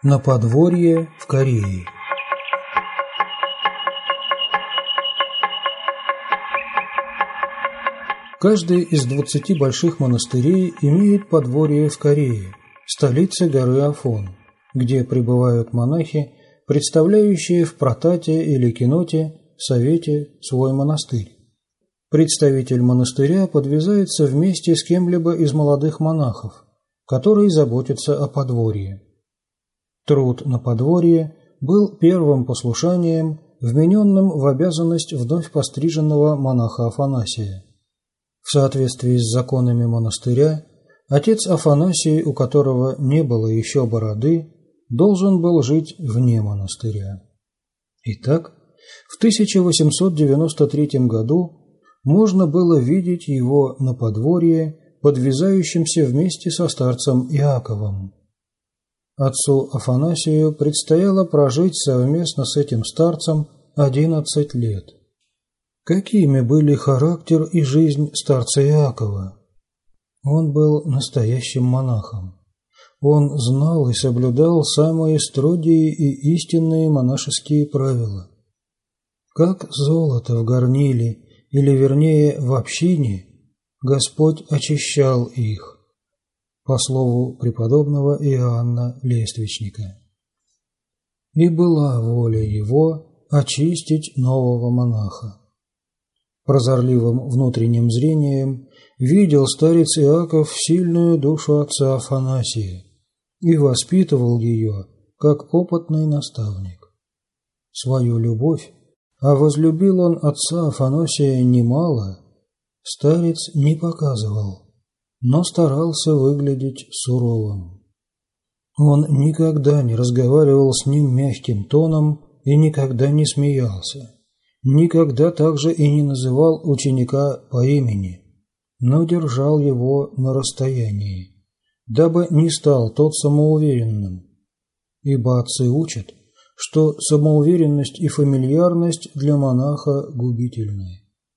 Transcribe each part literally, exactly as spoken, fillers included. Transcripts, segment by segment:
На подворье в Корее. Каждый из двадцати больших монастырей имеет подворье в Корее, столице горы Афон, где пребывают монахи, представляющие в протате или киноте совете свой монастырь. Представитель монастыря подвязается вместе с кем-либо из молодых монахов, которые заботятся о подворье. Труд на подворье был первым послушанием, вмененным в обязанность вновь постриженного монаха Афанасия. В соответствии с законами монастыря, отец Афанасий, у которого не было еще бороды, должен был жить вне монастыря. Итак, в тысяча восемьсот девяносто третьем году можно было видеть его на подворье, подвязающимся вместе со старцем Иаковом. Отцу Афанасию предстояло прожить совместно с этим старцем одиннадцать лет. Какими были характер и жизнь старца Иакова? Он был настоящим монахом. Он знал и соблюдал самые строгие и истинные монашеские правила. Как золото в горниле, или вернее в общине, Господь очищал их, по слову преподобного Иоанна Лествичника. И была воля его очистить нового монаха. Прозорливым внутренним зрением видел старец Иаков сильную душу отца Афанасия и воспитывал ее, как опытный наставник. Свою любовь, а возлюбил он отца Афанасия немало, старец не показывал, но старался выглядеть суровым. Он никогда не разговаривал с ним мягким тоном и никогда не смеялся. Никогда также и не называл ученика по имени, но держал его на расстоянии, дабы не стал тот самоуверенным. Ибо отцы учат, что самоуверенность и фамильярность для монаха губительны.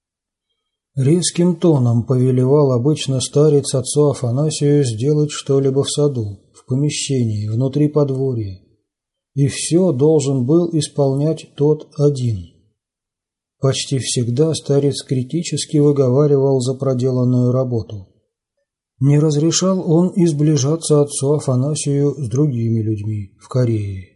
Резким тоном повелевал обычно старец отцу Афанасию сделать что-либо в саду, в помещении, внутри подворья, и все должен был исполнять тот один. Почти всегда старец критически выговаривал за проделанную работу. Не разрешал он и сближаться отцу Афанасию с другими людьми в Корее.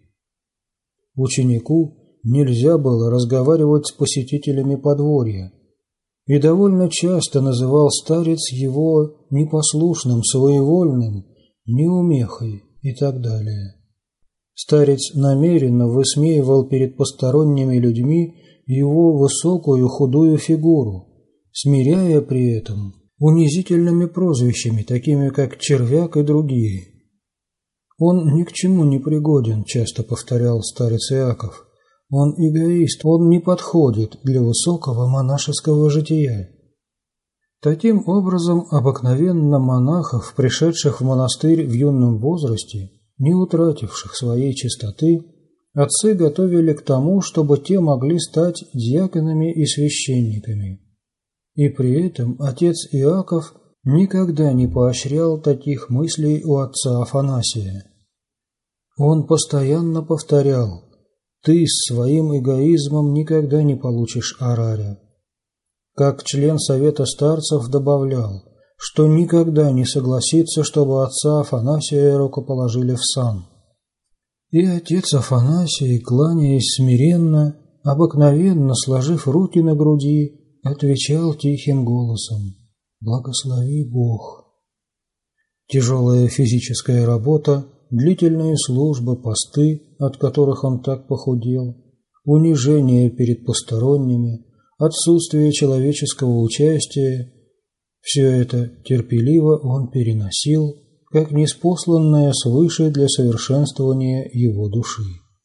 Ученику нельзя было разговаривать с посетителями подворья, и довольно часто называл старец его непослушным, своевольным, неумехой и так далее. Старец намеренно высмеивал перед посторонними людьми его высокую худую фигуру, смиряя при этом унизительными прозвищами, такими как «червяк» и другие. «Он ни к чему не пригоден», — часто повторял старец Иаков. «Он эгоист, он не подходит для высокого монашеского жития». Таким образом, обыкновенно монахов, пришедших в монастырь в юном возрасте, не утративших своей чистоты, отцы готовили к тому, чтобы те могли стать диаконами и священниками. И при этом отец Иаков никогда не поощрял таких мыслей у отца Афанасия. Он постоянно повторял: «Ты с своим эгоизмом никогда не получишь араря». Как член совета старцев добавлял, что никогда не согласится, чтобы отца Афанасия рукоположили в сан. И отец Афанасий, кланяясь смиренно, обыкновенно сложив руки на груди, отвечал тихим голосом: «Благослови Бог». Тяжелая физическая работа, длительные службы, посты, от которых он так похудел, унижение перед посторонними, отсутствие человеческого участия – все это терпеливо он переносил, как ниспосланное свыше для совершенствования его души.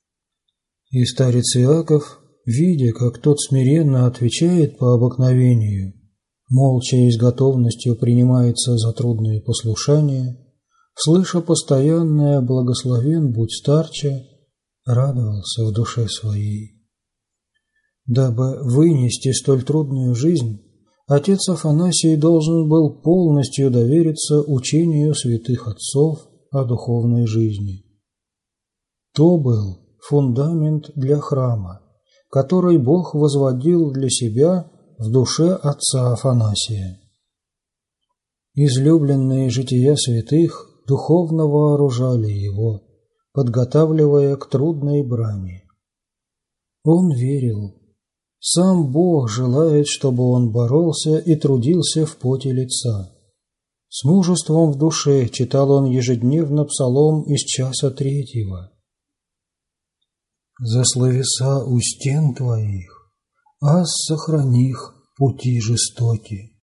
И старец Иаков, видя, как тот смиренно отвечает по обыкновению, молча и с готовностью принимается за трудные послушания, слыша постоянное «благословен будь старче», радовался в душе своей. Дабы вынести столь трудную жизнь, отец Афанасий должен был полностью довериться учению святых отцов о духовной жизни. То был фундамент для храма, который Бог возводил для себя в душе отца Афанасия. Излюбленные жития святых духовно вооружали его, подготавливая к трудной брани. Он верил, сам Бог желает, чтобы он боролся и трудился в поте лица. С мужеством в душе читал он ежедневно псалом из часа третьего. «За словеса у стен твоих, аз сохраних пути жестоки».